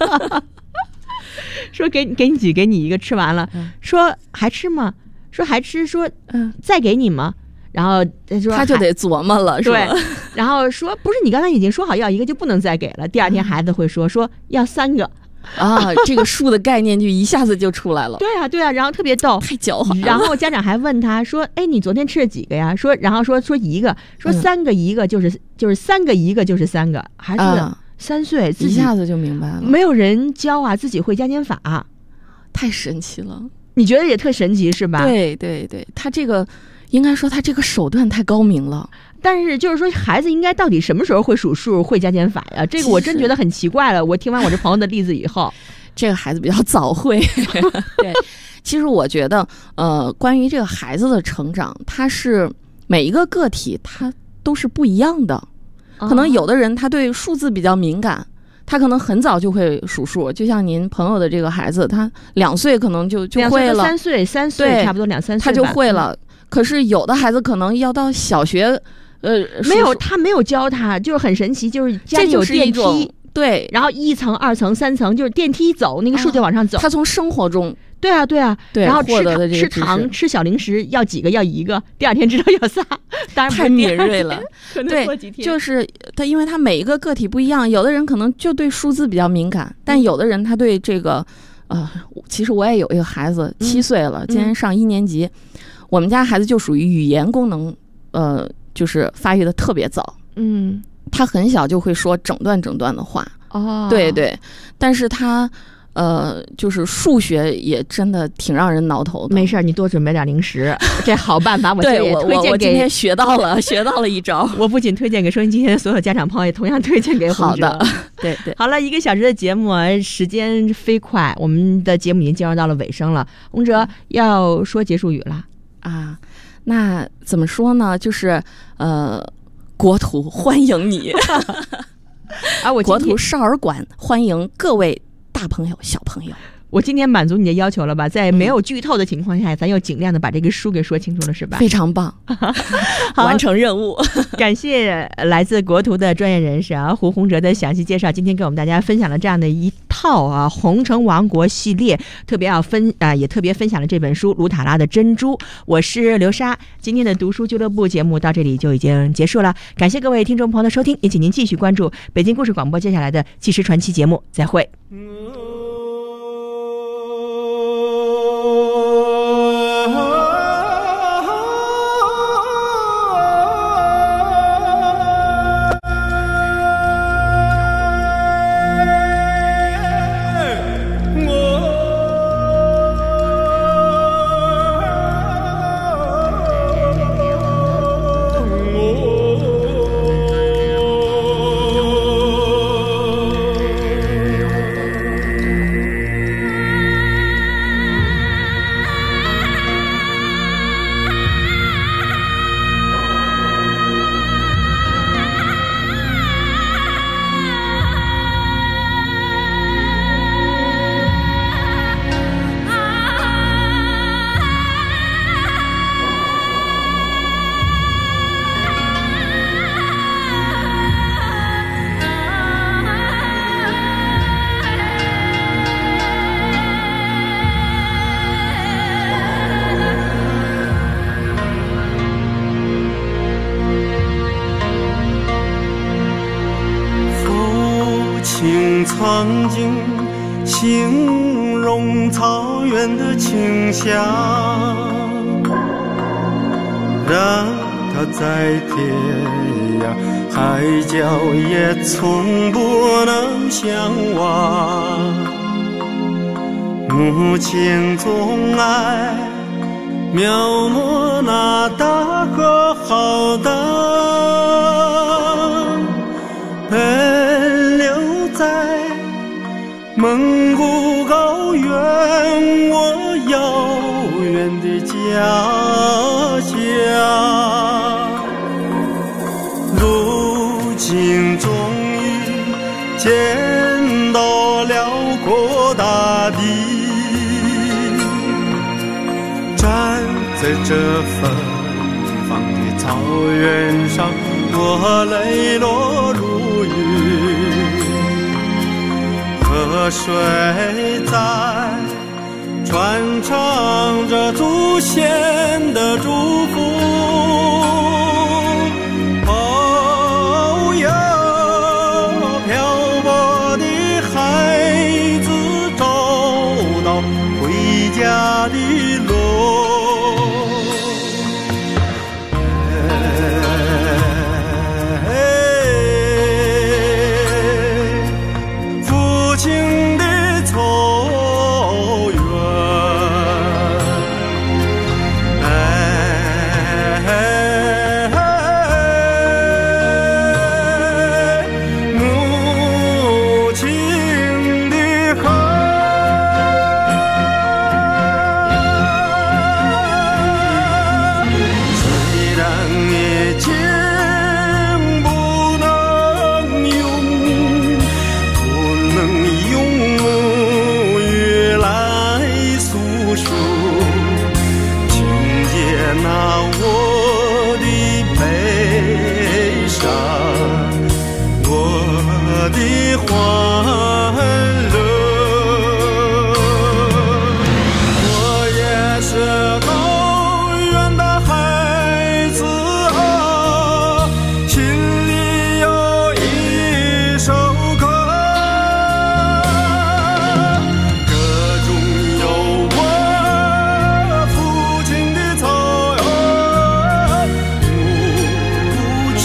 说给你几，给你1个，吃完了，说还吃吗？说还吃，说再给你吗？然后说他就得琢磨了，是吧？ 对，然后说不是你刚才已经说好要1个就不能再给了，第2天孩子会说要3个。 这个数的概念就一下子就出来了。 对啊，然后特别逗， 太狡猾了。 然后家长还问他说：“哎，你昨天吃了几个呀？”然后说1个，说3个1个就是3个1个就是3个，孩子3岁自己一下子就明白了， 没有人教自己会加减法， 太神奇了。 你觉得也特神奇是吧？ 对对对，他这个应该说他这个手段太高明了。 但是就是说，孩子应该到底什么时候会数数、会加减法呀？这个我真觉得很奇怪了。我听完我这朋友的例子以后， 这个孩子比较早会。对，其实我觉得，关于这个孩子的成长，他是每一个个体他都是不一样的。可能有的人他对数字比较敏感，他可能很早就会数数，就像您朋友的这个孩子，他2岁可能就会了 ，3岁差不多2、3岁他就会了。可是有的孩子可能要到小学。 没有，他没有教他，就是很神奇，就是家里有电梯， 对， 然后1层、2层、3层，就是电梯走，那个数就往上走。 他从生活中， 对啊，然后吃糖、吃小零食要几个？要1个，第2天知道要3，当然太敏锐了。 对， 就是他，因为他每一个个体不一样，有的人可能就对数字比较敏感，但有的人他对这个，其实我也有一个孩子7岁了，今年上1年级，我们家孩子就属于语言功能，就是发育的特别早，他很小就会说整段的话，对对，但是他就是数学也真的挺让人挠头的。 没事，你多准备点零食，这好办法。 对，我今天学到了一招。 我不仅推荐给收音机前的所有家长朋友，也同样推荐给洪哲。 好的，对。 好了，1个小时的节目，时间飞快，我们的节目已经进入到了尾声了。洪哲要说结束语了啊，那怎么说呢？就是国图欢迎你啊！ 国图少儿馆欢迎各位大朋友小朋友。 我今天满足你的要求了吧？在没有剧透的情况下，咱又尽量的把这个书给说清楚了，是吧？ 非常棒，完成任务。 感谢来自国图的专业人士啊，胡洪哲的详细介绍。今天给我们大家分享了这样的一套啊红城王国系列，也特别分享了这本书《卢塔拉的珍珠》。我是刘莎，今天的读书俱乐部节目到这里就已经结束了。感谢各位听众朋友的收听，也请您继续关注北京故事广播接下来的纪实传奇节目。再会。 曾经形容草原的清香，让它在天涯海角也从不能相忘。母亲总爱描摹那大河浩荡，奔流在蒙古高原，我遥远的家乡。如今终于见到辽阔大地，站在这芬芳的草原上，我泪落如雨。河水在传唱着祖先的祝福，哦哟，漂泊的孩子找到回家的路。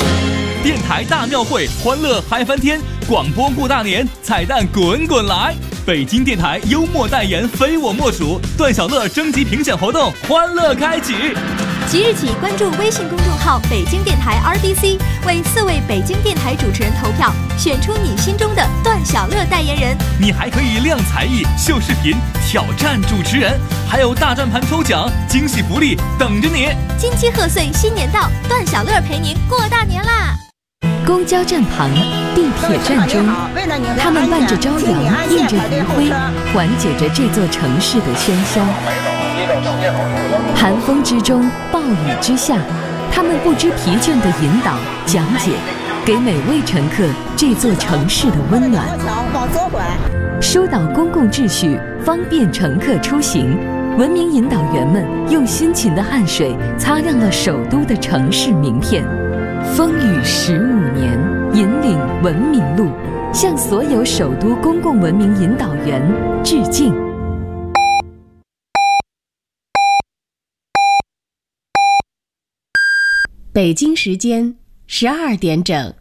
大庙会欢乐嗨翻天，广播过大年，彩蛋滚滚来。 北京电台幽默代言非我莫属，段小乐征集评选活动欢乐开启。 即日起关注微信公众号北京电台 RDC， 为4位北京电台主持人投票，选出你心中的段小乐代言人。 你还可以亮才艺、秀视频、挑战主持人，还有大转盘抽奖、惊喜福利等着你。 金鸡贺岁新年到，段小乐陪您过大年啦！ 公交站旁，地铁站中，他们伴着朝阳，映着余晖，缓解着这座城市的喧嚣。寒风之中，暴雨之下，他们不知疲倦地引导、讲解，给每位乘客这座城市的温暖。疏导公共秩序，方便乘客出行。文明引导员们用辛勤的汗水擦亮了首都的城市名片。风雨15年，引领文明路，向所有首都公共文明引导员致敬。 北京时间12点整。